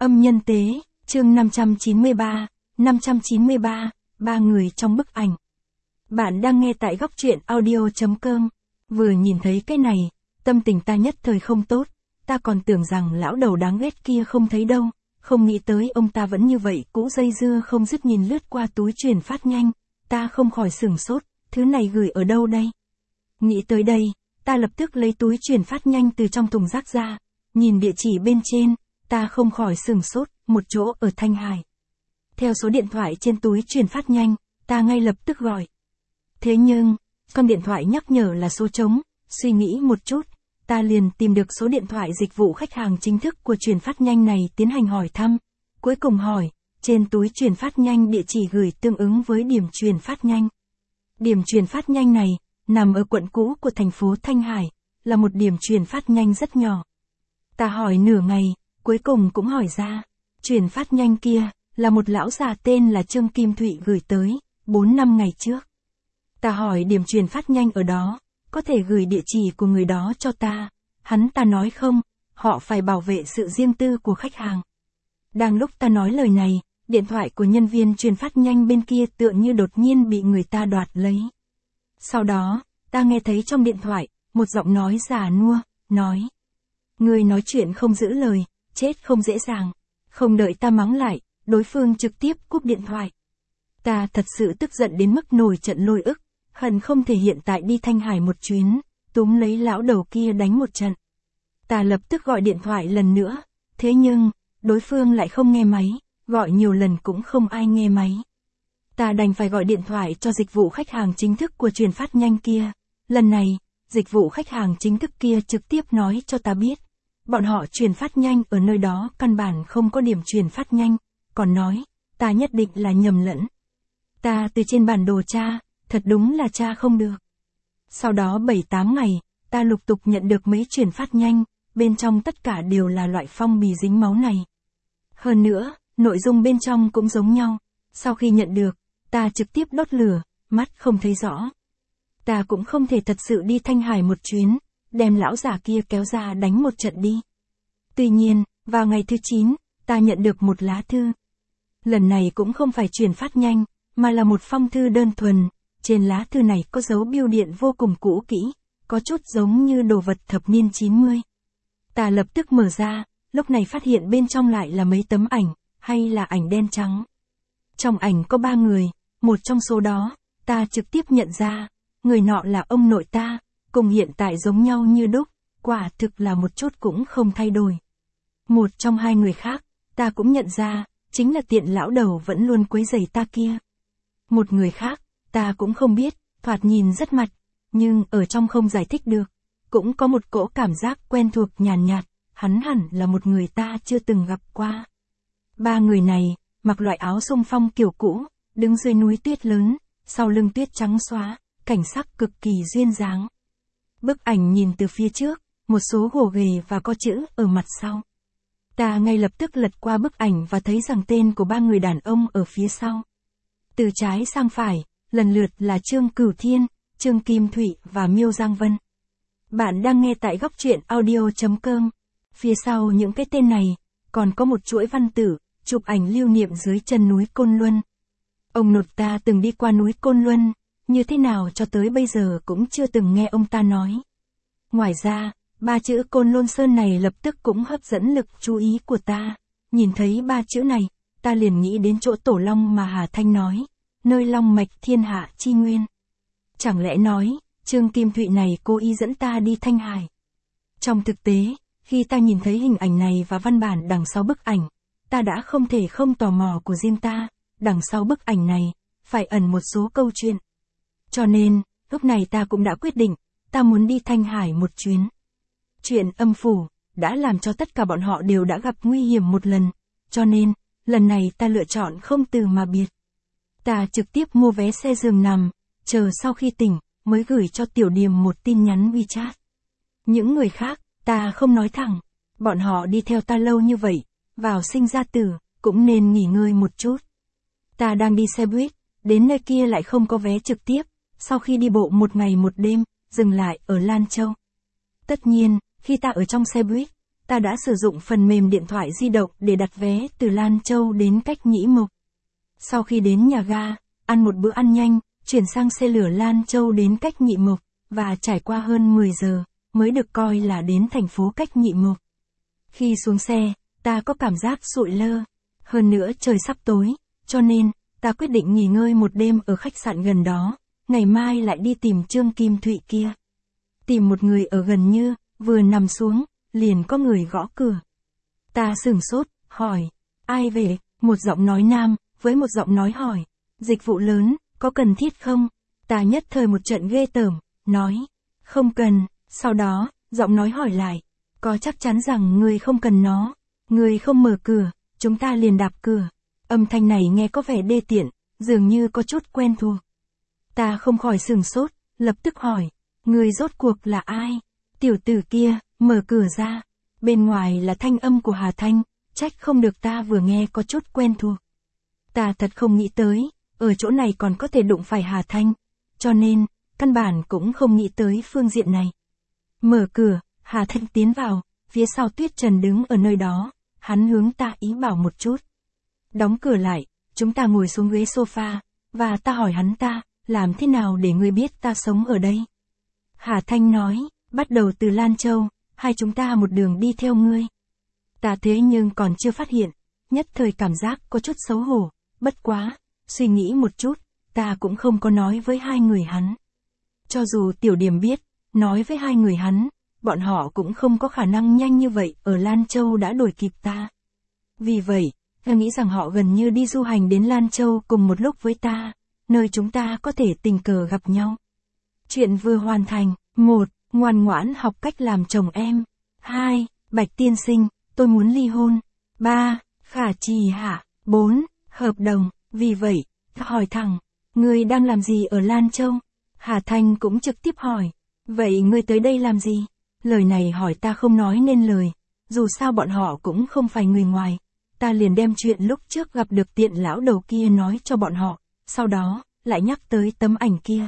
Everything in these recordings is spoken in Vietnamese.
Âm nhân tế, chương 593, ba người trong bức ảnh. Bạn đang nghe tại góc truyện audio.com. Vừa nhìn thấy cái này, tâm tình ta nhất thời không tốt, ta còn tưởng rằng lão đầu đáng ghét kia không thấy đâu, không nghĩ tới ông ta vẫn như vậy cũ dây dưa không dứt nhìn lướt qua túi truyền phát nhanh, ta không khỏi sửng sốt, thứ này gửi ở đâu đây? Nghĩ tới đây, ta lập tức lấy túi truyền phát nhanh từ trong thùng rác ra, nhìn địa chỉ bên trên, ta không khỏi sửng sốt, một chỗ ở Thanh Hải. Theo số điện thoại trên túi truyền phát nhanh, ta ngay lập tức gọi. Thế nhưng, con điện thoại nhắc nhở là số trống, suy nghĩ một chút, ta liền tìm được số điện thoại dịch vụ khách hàng chính thức của truyền phát nhanh này tiến hành hỏi thăm. Cuối cùng hỏi, trên túi truyền phát nhanh địa chỉ gửi tương ứng với điểm truyền phát nhanh. Điểm truyền phát nhanh này, nằm ở quận cũ của thành phố Thanh Hải, là một điểm truyền phát nhanh rất nhỏ. Ta hỏi nửa ngày, cuối cùng cũng hỏi ra, truyền phát nhanh kia, là một lão già tên là Trương Kim Thụy gửi tới, 4 năm ngày trước. Ta hỏi điểm truyền phát nhanh ở đó, có thể gửi địa chỉ của người đó cho ta, hắn ta nói không, họ phải bảo vệ sự riêng tư của khách hàng. Đang lúc ta nói lời này, điện thoại của nhân viên truyền phát nhanh bên kia tựa như đột nhiên bị người ta đoạt lấy. Sau đó, ta nghe thấy trong điện thoại, một giọng nói già nua, nói. Người nói chuyện không giữ lời, chết không dễ dàng. Không đợi ta mắng lại, đối phương trực tiếp cúp điện thoại. Ta thật sự tức giận đến mức nổi trận lôi ức, hận không thể hiện tại đi Thanh Hải một chuyến, túm lấy lão đầu kia đánh một trận. Ta lập tức gọi điện thoại lần nữa, thế nhưng, đối phương lại không nghe máy, gọi nhiều lần cũng không ai nghe máy. Ta đành phải gọi điện thoại cho dịch vụ khách hàng chính thức của truyền phát nhanh kia. Lần này, dịch vụ khách hàng chính thức kia trực tiếp nói cho ta biết. Bọn họ truyền phát nhanh ở nơi đó căn bản không có điểm truyền phát nhanh, còn nói, ta nhất định là nhầm lẫn. Ta từ trên bản đồ tra, thật đúng là tra không được. Sau đó 7-8 ngày, ta lục tục nhận được mấy truyền phát nhanh, bên trong tất cả đều là loại phong bì dính máu này. Hơn nữa, nội dung bên trong cũng giống nhau. Sau khi nhận được, ta trực tiếp đốt lửa, mắt không thấy rõ. Ta cũng không thể thật sự đi Thanh Hải một chuyến, đem lão già kia kéo ra đánh một trận đi. Tuy nhiên, vào ngày thứ 9, ta nhận được một lá thư. Lần này cũng không phải truyền phát nhanh, mà là một phong thư đơn thuần. Trên lá thư này có dấu bưu điện vô cùng cũ kỹ, có chút giống như đồ vật thập niên 90. Ta lập tức mở ra, lúc này phát hiện bên trong lại là mấy tấm ảnh, hay là ảnh đen trắng. Trong ảnh có 3 người, một trong số đó, ta trực tiếp nhận ra, người nọ là ông nội ta, cùng hiện tại giống nhau như đúc, quả thực là một chút cũng không thay đổi. Một trong 2 người khác, ta cũng nhận ra, chính là tiện lão đầu vẫn luôn quấy rầy ta kia. Một người khác, ta cũng không biết, thoạt nhìn rất mặt, nhưng ở trong không giải thích được, cũng có một cỗ cảm giác quen thuộc nhàn nhạt, hắn hẳn là một người ta chưa từng gặp qua. 3 người này, mặc loại áo xung phong kiểu cũ, đứng dưới núi tuyết lớn, sau lưng tuyết trắng xóa, cảnh sắc cực kỳ duyên dáng. Bức ảnh nhìn từ phía trước, một số gồ ghề và có chữ ở mặt sau. Ta ngay lập tức lật qua bức ảnh và thấy rằng tên của 3 người đàn ông ở phía sau. Từ trái sang phải, lần lượt là Trương Cửu Thiên, Trương Kim Thụy và Miêu Giang Vân. Bạn đang nghe tại góc truyện audio.com. Phía sau những cái tên này, còn có một chuỗi văn tự, chụp ảnh lưu niệm dưới chân núi Côn Luân. Ông nội ta từng đi qua núi Côn Luân, như thế nào cho tới bây giờ cũng chưa từng nghe ông ta nói. Ngoài ra, 3 chữ Côn Lôn Sơn này lập tức cũng hấp dẫn lực chú ý của ta. Nhìn thấy 3 chữ này, ta liền nghĩ đến chỗ Tổ Long mà Hà Thanh nói, nơi long mạch thiên hạ chi nguyên. Chẳng lẽ nói, Trương Kim Thụy này cố ý dẫn ta đi Thanh Hải. Trong thực tế, khi ta nhìn thấy hình ảnh này và văn bản đằng sau bức ảnh, ta đã không thể không tò mò của riêng ta, đằng sau bức ảnh này, phải ẩn một số câu chuyện. Cho nên, lúc này ta cũng đã quyết định, ta muốn đi Thanh Hải một chuyến. Chuyện âm phủ, đã làm cho tất cả bọn họ đều đã gặp nguy hiểm một lần, cho nên, lần này ta lựa chọn không từ mà biệt. Ta trực tiếp mua vé xe giường nằm, chờ sau khi tỉnh, mới gửi cho Tiểu Điềm một tin nhắn WeChat. Những người khác, ta không nói thẳng, bọn họ đi theo ta lâu như vậy, vào sinh ra tử, cũng nên nghỉ ngơi một chút. Ta đang đi xe buýt, đến nơi kia lại không có vé trực tiếp, sau khi đi bộ 1 ngày 1 đêm, dừng lại ở Lan Châu. Tất nhiên, khi ta ở trong xe buýt, ta đã sử dụng phần mềm điện thoại di động để đặt vé từ Lan Châu đến Cách Nhĩ Mộc. Sau khi đến nhà ga, ăn một bữa ăn nhanh, chuyển sang xe lửa Lan Châu đến Cách Nhĩ Mộc, và trải qua hơn 10 giờ, mới được coi là đến thành phố Cách Nhĩ Mộc. Khi xuống xe, ta có cảm giác sụi lơ. Hơn nữa trời sắp tối, cho nên, ta quyết định nghỉ ngơi một đêm ở khách sạn gần đó, ngày mai lại đi tìm Trương Kim Thụy kia. Tìm một người ở gần Như, vừa nằm xuống, liền có người gõ cửa. Ta sửng sốt, hỏi, ai về? Một giọng nói nam, với một giọng nói hỏi, dịch vụ lớn, có cần thiết không? Ta nhất thời một trận ghê tởm, nói, không cần. Sau đó, giọng nói hỏi lại, có chắc chắn rằng người không cần nó, người không mở cửa, chúng ta liền đạp cửa. Âm thanh này nghe có vẻ đê tiện, dường như có chút quen thuộc. Ta không khỏi sửng sốt, lập tức hỏi, người rốt cuộc là ai? Tiểu tử kia, mở cửa ra. Bên ngoài là thanh âm của Hà Thanh, trách không được ta vừa nghe có chút quen thuộc. Ta thật không nghĩ tới, ở chỗ này còn có thể đụng phải Hà Thanh, cho nên, căn bản cũng không nghĩ tới phương diện này. Mở cửa, Hà Thanh tiến vào, phía sau Tuyết Trần đứng ở nơi đó, hắn hướng ta ý bảo một chút. Đóng cửa lại, chúng ta ngồi xuống ghế sofa, và ta hỏi hắn ta, làm thế nào để ngươi biết ta sống ở đây? Hà Thanh nói, bắt đầu từ Lan Châu, hai chúng ta một đường đi theo ngươi. Ta thế nhưng còn chưa phát hiện, nhất thời cảm giác có chút xấu hổ, bất quá, suy nghĩ một chút, ta cũng không có nói với hai người hắn. Cho dù Tiểu Điểm biết, nói với hai người hắn, bọn họ cũng không có khả năng nhanh như vậy ở Lan Châu đã đuổi kịp ta. Vì vậy, ta nghĩ rằng họ gần như đi du hành đến Lan Châu cùng một lúc với ta, nơi chúng ta có thể tình cờ gặp nhau. Chuyện vừa hoàn thành. 1. Ngoan ngoãn học cách làm chồng em. 2. Bạch tiên sinh, tôi muốn ly hôn. 3. Khả trì hạ. 4. Hợp đồng. Vì vậy, ta hỏi thẳng, ngươi đang làm gì ở Lan Châu? Hà Thanh cũng trực tiếp hỏi, vậy ngươi tới đây làm gì? Lời này hỏi ta không nói nên lời, dù sao bọn họ cũng không phải người ngoài. Ta liền đem chuyện lúc trước gặp được Tiện lão đầu kia nói cho bọn họ, sau đó, lại nhắc tới tấm ảnh kia.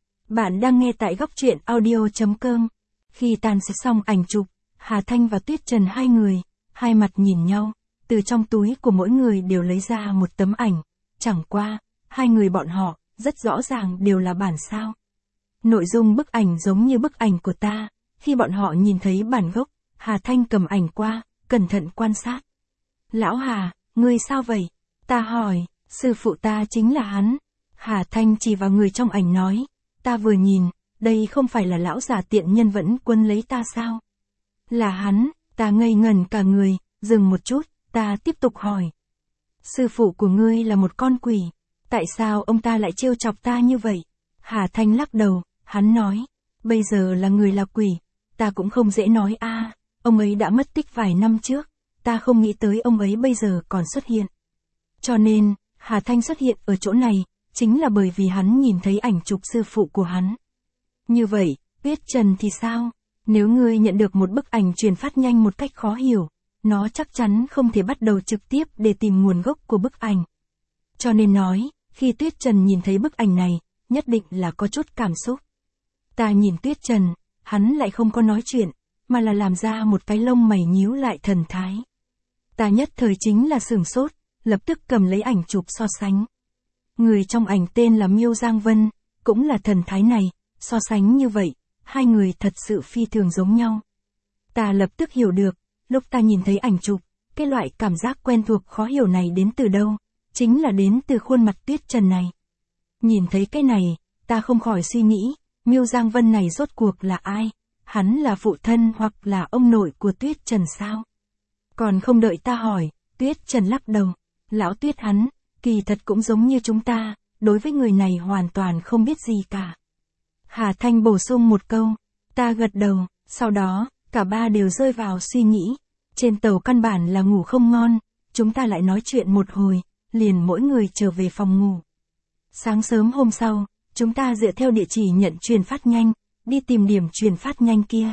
Bạn đang nghe tại góc truyện audio.com. Khi tàn sẽ xong ảnh chụp, Hà Thanh và Tuyết Trần hai người, hai mặt nhìn nhau, từ trong túi của mỗi người đều lấy ra một tấm ảnh. Chẳng qua, hai người bọn họ, rất rõ ràng đều là bản sao. Nội dung bức ảnh giống như bức ảnh của ta, khi bọn họ nhìn thấy bản gốc, Hà Thanh cầm ảnh qua, cẩn thận quan sát. Lão Hà, ngươi sao vậy? Ta hỏi, sư phụ ta chính là hắn. Hà Thanh chỉ vào người trong ảnh nói, ta vừa nhìn, đây không phải là lão già tiện nhân vẫn quân lấy ta sao? Là hắn, ta ngây ngẩn cả người, dừng một chút, ta tiếp tục hỏi. Sư phụ của ngươi là một con quỷ, tại sao ông ta lại trêu chọc ta như vậy? Hà Thanh lắc đầu, hắn nói, bây giờ là người là quỷ, ta cũng không dễ nói a. Ông ấy đã mất tích vài năm trước, ta không nghĩ tới ông ấy bây giờ còn xuất hiện. Cho nên, Hà Thanh xuất hiện ở chỗ này, chính là bởi vì hắn nhìn thấy ảnh chụp sư phụ của hắn. Như vậy, Tuyết Trần thì sao? Nếu ngươi nhận được một bức ảnh truyền phát nhanh một cách khó hiểu, nó chắc chắn không thể bắt đầu trực tiếp để tìm nguồn gốc của bức ảnh. Cho nên nói, khi Tuyết Trần nhìn thấy bức ảnh này, nhất định là có chút cảm xúc. Ta nhìn Tuyết Trần, hắn lại không có nói chuyện, mà là làm ra một cái lông mày nhíu lại thần thái. Ta nhất thời chính là sửng sốt, lập tức cầm lấy ảnh chụp so sánh. Người trong ảnh tên là Miêu Giang Vân, cũng là thần thái này, so sánh như vậy, hai người thật sự phi thường giống nhau. Ta lập tức hiểu được, lúc ta nhìn thấy ảnh chụp, cái loại cảm giác quen thuộc khó hiểu này đến từ đâu, chính là đến từ khuôn mặt Tuyết Trần này. Nhìn thấy cái này, ta không khỏi suy nghĩ, Miêu Giang Vân này rốt cuộc là ai? Hắn là phụ thân hoặc là ông nội của Tuyết Trần sao? Còn không đợi ta hỏi, Tuyết Trần lắc đầu, lão Tuyết hắn, kỳ thật cũng giống như chúng ta, đối với người này hoàn toàn không biết gì cả. Hà Thanh bổ sung một câu, ta gật đầu, sau đó, cả ba đều rơi vào suy nghĩ. Trên tàu căn bản là ngủ không ngon, chúng ta lại nói chuyện một hồi, liền mỗi người trở về phòng ngủ. Sáng sớm hôm sau, chúng ta dựa theo địa chỉ nhận truyền phát nhanh, đi tìm điểm truyền phát nhanh kia.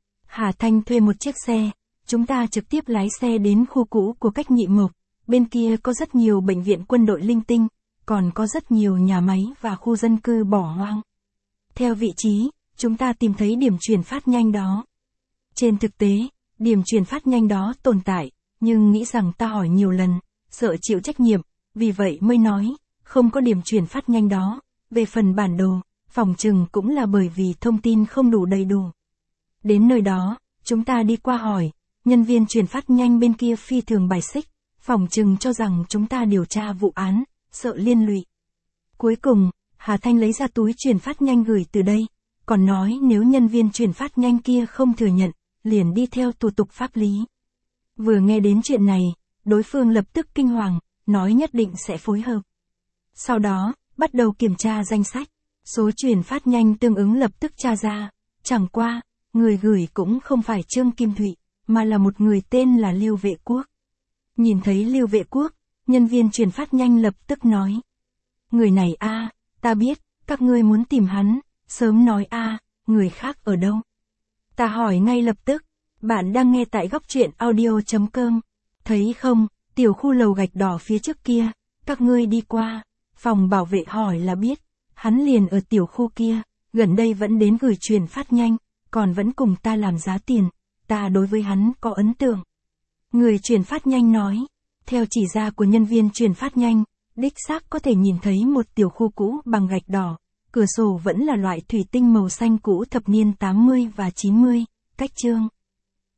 Hà Thanh thuê một chiếc xe, chúng ta trực tiếp lái xe đến khu cũ của Cách Nhĩ Mộc, bên kia có rất nhiều bệnh viện quân đội linh tinh, còn có rất nhiều nhà máy và khu dân cư bỏ hoang. Theo vị trí, chúng ta tìm thấy điểm truyền phát nhanh đó. Trên thực tế, Điểm chuyển phát nhanh đó tồn tại, nhưng nghĩ rằng ta hỏi nhiều lần, sợ chịu trách nhiệm, vì vậy mới nói, không có điểm chuyển phát nhanh đó. Về phần bản đồ, phỏng chừng cũng là bởi vì thông tin không đủ đầy đủ. Đến nơi đó, chúng ta đi qua hỏi, nhân viên chuyển phát nhanh bên kia phi thường bài xích, phỏng chừng cho rằng chúng ta điều tra vụ án, sợ liên lụy. Cuối cùng, Hà Thanh lấy ra túi chuyển phát nhanh gửi từ đây, còn nói nếu nhân viên chuyển phát nhanh kia không thừa nhận, liền đi theo thủ tục pháp lý. Vừa nghe đến chuyện này, đối phương lập tức kinh hoàng, nói nhất định sẽ phối hợp. Sau đó, bắt đầu kiểm tra danh sách, số chuyển phát nhanh tương ứng lập tức tra ra, chẳng qua, người gửi cũng không phải Trương Kim Thụy, mà là một người tên là Lưu Vệ Quốc. Nhìn thấy Lưu Vệ Quốc, nhân viên chuyển phát nhanh lập tức nói. Người này ta biết, các ngươi muốn tìm hắn, sớm nói người khác ở đâu. Ta hỏi ngay lập tức, bạn đang nghe tại góc truyện audio.com, thấy không, tiểu khu lầu gạch đỏ phía trước kia, các ngươi đi qua, phòng bảo vệ hỏi là biết, hắn liền ở tiểu khu kia, gần đây vẫn đến gửi chuyển phát nhanh, còn vẫn cùng ta làm giá tiền, ta đối với hắn có ấn tượng. Người chuyển phát nhanh nói, theo chỉ ra của nhân viên chuyển phát nhanh, đích xác có thể nhìn thấy một tiểu khu cũ bằng gạch đỏ, cửa sổ vẫn là loại thủy tinh màu xanh cũ thập niên 80 và 90, cách Trương